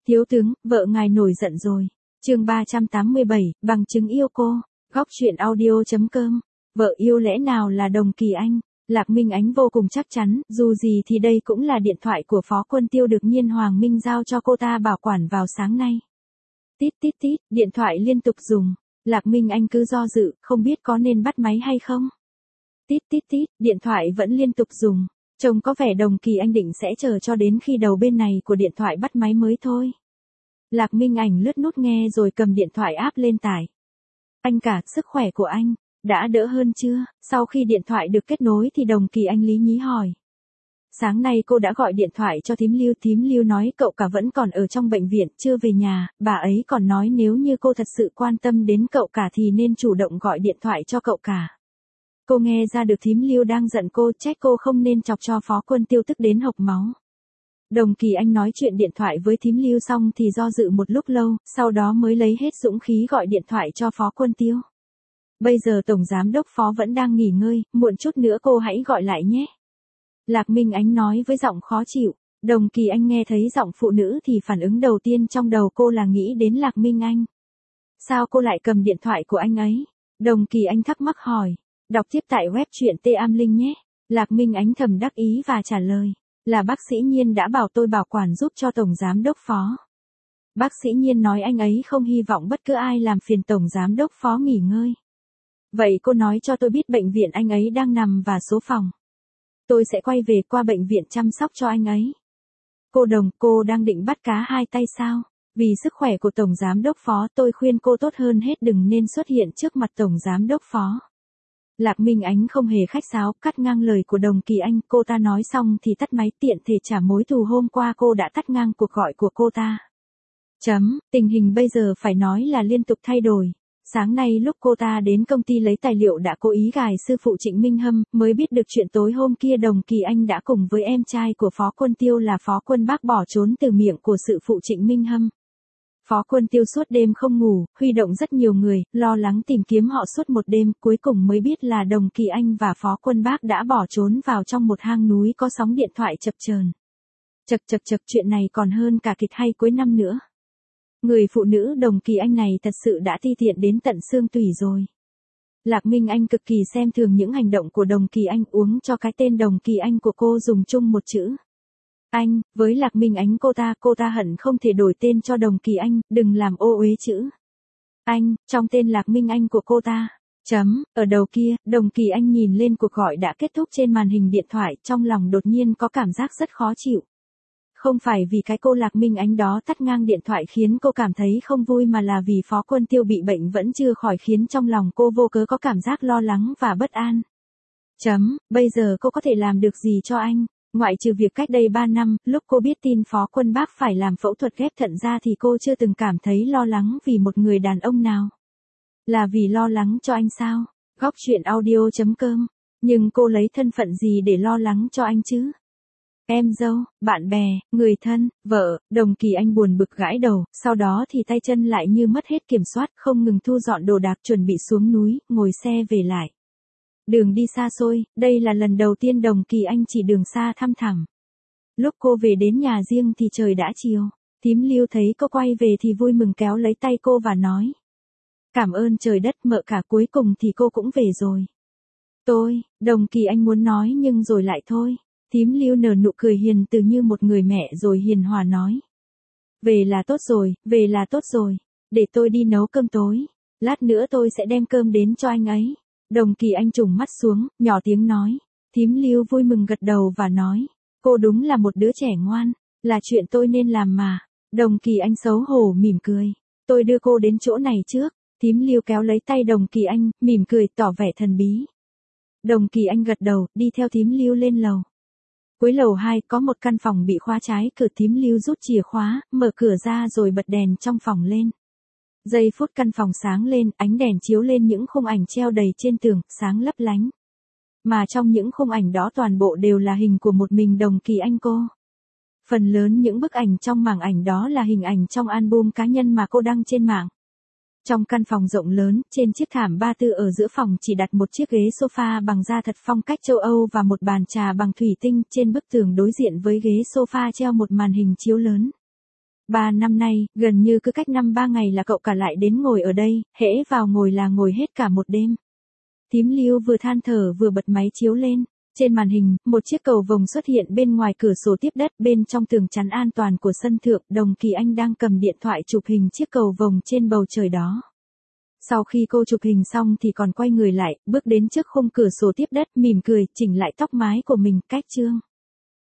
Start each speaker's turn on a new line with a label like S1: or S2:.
S1: Thiếu tướng, vợ ngài nổi giận rồi. Chương 387, bằng chứng yêu cô. Góc truyện audio.com. Vợ yêu lẽ nào là Đồng Kỳ Anh? Lạc Minh Ánh vô cùng chắc chắn, dù gì thì đây cũng là điện thoại của Phó Quân Tiêu được Nhiên Hoàng Minh giao cho cô ta bảo quản vào sáng nay. Tít tít tít, điện thoại liên tục dùng. Lạc Minh Anh cứ do dự, không biết có nên bắt máy hay không. Tít tít tít, điện thoại vẫn liên tục dùng. Trông có vẻ Đồng Kỳ Anh định sẽ chờ cho đến khi đầu bên này của điện thoại bắt máy mới thôi. Lạc Minh Ảnh lướt nút nghe rồi cầm điện thoại áp lên tải. Anh cả, sức khỏe của anh đã đỡ hơn chưa? Sau khi điện thoại được kết nối thì Đồng Kỳ Anh lý nhí hỏi. Sáng nay cô đã gọi điện thoại cho thím Lưu nói cậu cả vẫn còn ở trong bệnh viện, chưa về nhà, bà ấy còn nói nếu như cô thật sự quan tâm đến cậu cả thì nên chủ động gọi điện thoại cho cậu cả. Cô nghe ra được thím Lưu đang giận cô, trách cô không nên chọc cho Phó Quân Tiêu tức đến hộc máu. Đồng Kỳ Anh nói chuyện điện thoại với thím Lưu xong thì do dự một lúc lâu, sau đó mới lấy hết dũng khí gọi điện thoại cho Phó Quân Tiêu. Bây giờ Tổng Giám đốc Phó vẫn đang nghỉ ngơi, muộn chút nữa cô hãy gọi lại nhé. Lạc Minh Ánh nói với giọng khó chịu. Đồng Kỳ Anh nghe thấy giọng phụ nữ thì phản ứng đầu tiên trong đầu cô là nghĩ đến Lạc Minh Anh. Sao cô lại cầm điện thoại của anh ấy? Đồng Kỳ Anh thắc mắc hỏi. Đọc tiếp tại web truyện T-Am-Linh nhé. Lạc Minh Ánh thầm đắc ý và trả lời. Là bác sĩ Nhiên đã bảo tôi bảo quản giúp cho Tổng Giám đốc Phó. Bác sĩ Nhiên nói anh ấy không hy vọng bất cứ ai làm phiền Tổng Giám đốc Phó nghỉ ngơi. Vậy cô nói cho tôi biết bệnh viện anh ấy đang nằm và số phòng. Tôi sẽ quay về qua bệnh viện chăm sóc cho anh ấy. Cô Đồng, cô đang định bắt cá hai tay sao? Vì sức khỏe của Tổng Giám đốc Phó tôi khuyên cô tốt hơn hết đừng nên xuất hiện trước mặt Tổng Giám đốc Phó. Lạc Minh Ánh không hề khách sáo, cắt ngang lời của Đồng Kỳ Anh, cô ta nói xong thì tắt máy tiện thể trả mối thù hôm qua cô đã tắt ngang cuộc gọi của cô ta. Tình hình bây giờ phải nói là liên tục thay đổi. Sáng nay lúc cô ta đến công ty lấy tài liệu đã cố ý gài sư phụ Trịnh Minh Hâm, mới biết được chuyện tối hôm kia Đồng Kỳ Anh đã cùng với em trai của Phó Quân Tiêu là Phó Quân Bác bỏ trốn từ miệng của sư phụ Trịnh Minh Hâm. Phó Quân Tiêu suốt đêm không ngủ, huy động rất nhiều người, lo lắng tìm kiếm họ suốt một đêm, cuối cùng mới biết là Đồng Kỳ Anh và Phó Quân Bác đã bỏ trốn vào trong một hang núi có sóng điện thoại chập chờn. Chật, chuyện này còn hơn cả kịch hay cuối năm nữa. Người phụ nữ Đồng Kỳ Anh này thật sự đã ti tiện đến tận xương tủy rồi. Lạc Minh Anh cực kỳ xem thường những hành động của Đồng Kỳ Anh, uống cho cái tên Đồng Kỳ Anh của cô dùng chung một chữ. Anh, với Lạc Minh Ánh cô ta hận không thể đổi tên cho Đồng Kỳ Anh, đừng làm ô uế chữ anh, trong tên Lạc Minh Anh của cô ta. Ở đầu kia, Đồng Kỳ Anh nhìn lên cuộc gọi đã kết thúc trên màn hình điện thoại, trong lòng đột nhiên có cảm giác rất khó chịu. Không phải vì cái cô Lạc Minh Ánh đó tắt ngang điện thoại khiến cô cảm thấy không vui mà là vì Phó Quân Tiêu bị bệnh vẫn chưa khỏi khiến trong lòng cô vô cớ có cảm giác lo lắng và bất an. Bây giờ cô có thể làm được gì cho anh? Ngoại trừ việc cách đây 3 năm, lúc cô biết tin Phó Quân Bác phải làm phẫu thuật ghép thận ra thì cô chưa từng cảm thấy lo lắng vì một người đàn ông nào. Là vì lo lắng cho anh sao? Góc truyện audio.com. Nhưng cô lấy thân phận gì để lo lắng cho anh chứ? Em dâu, bạn bè, người thân, vợ, Đồng Kỳ Anh buồn bực gãi đầu, sau đó thì tay chân lại như mất hết kiểm soát, không ngừng thu dọn đồ đạc chuẩn bị xuống núi, ngồi xe về lại. Đường đi xa xôi, đây là lần đầu tiên Đồng Kỳ Anh chỉ đường xa thăm thẳm. Lúc cô về đến nhà riêng thì trời đã chiều. Thím Lưu thấy cô quay về thì vui mừng kéo lấy tay cô và nói. Cảm ơn trời đất mợ cả, cuối cùng thì cô cũng về rồi. Đồng Kỳ Anh muốn nói nhưng rồi lại thôi. Thím Lưu nở nụ cười hiền từ như một người mẹ rồi hiền hòa nói. Về là tốt rồi. Để tôi đi nấu cơm tối. Lát nữa tôi sẽ đem cơm đến cho anh ấy. Đồng Kỳ Anh trùng mắt xuống, nhỏ tiếng nói. Thím Lưu vui mừng gật đầu và nói. Cô đúng là một đứa trẻ ngoan, là chuyện tôi nên làm mà. Đồng Kỳ Anh xấu hổ mỉm cười. Tôi đưa cô đến chỗ này trước. Thím Lưu kéo lấy tay Đồng Kỳ Anh, mỉm cười tỏ vẻ thần bí. Đồng Kỳ Anh gật đầu, đi theo thím Lưu lên lầu. Cuối lầu 2 có một căn phòng bị khóa trái cửa, thím Lưu rút chìa khóa, mở cửa ra rồi bật đèn trong phòng lên. Giây phút căn phòng sáng lên, ánh đèn chiếu lên những khung ảnh treo đầy trên tường, sáng lấp lánh. Mà trong những khung ảnh đó toàn bộ đều là hình của một mình Đồng Kỳ Anh cô. Phần lớn những bức ảnh trong mảng ảnh đó là hình ảnh trong album cá nhân mà cô đăng trên mạng. Trong căn phòng rộng lớn, trên chiếc thảm ba tư ở giữa phòng chỉ đặt một chiếc ghế sofa bằng da thật phong cách châu Âu và một bàn trà bằng thủy tinh, trên bức tường đối diện với ghế sofa treo một màn hình chiếu lớn. 3 năm nay, gần như cứ cách 5-3 ngày là cậu cả lại đến ngồi ở đây, hễ vào ngồi là ngồi hết cả một đêm. Thím Lưu vừa than thở vừa bật máy chiếu lên. Trên màn hình, một chiếc cầu vồng xuất hiện bên ngoài cửa sổ tiếp đất, bên trong tường chắn an toàn của sân thượng, Đồng Kỳ Anh đang cầm điện thoại chụp hình chiếc cầu vồng trên bầu trời đó. Sau khi cô chụp hình xong thì còn quay người lại, bước đến trước khung cửa sổ tiếp đất, mỉm cười, chỉnh lại tóc mái của mình, cách chương.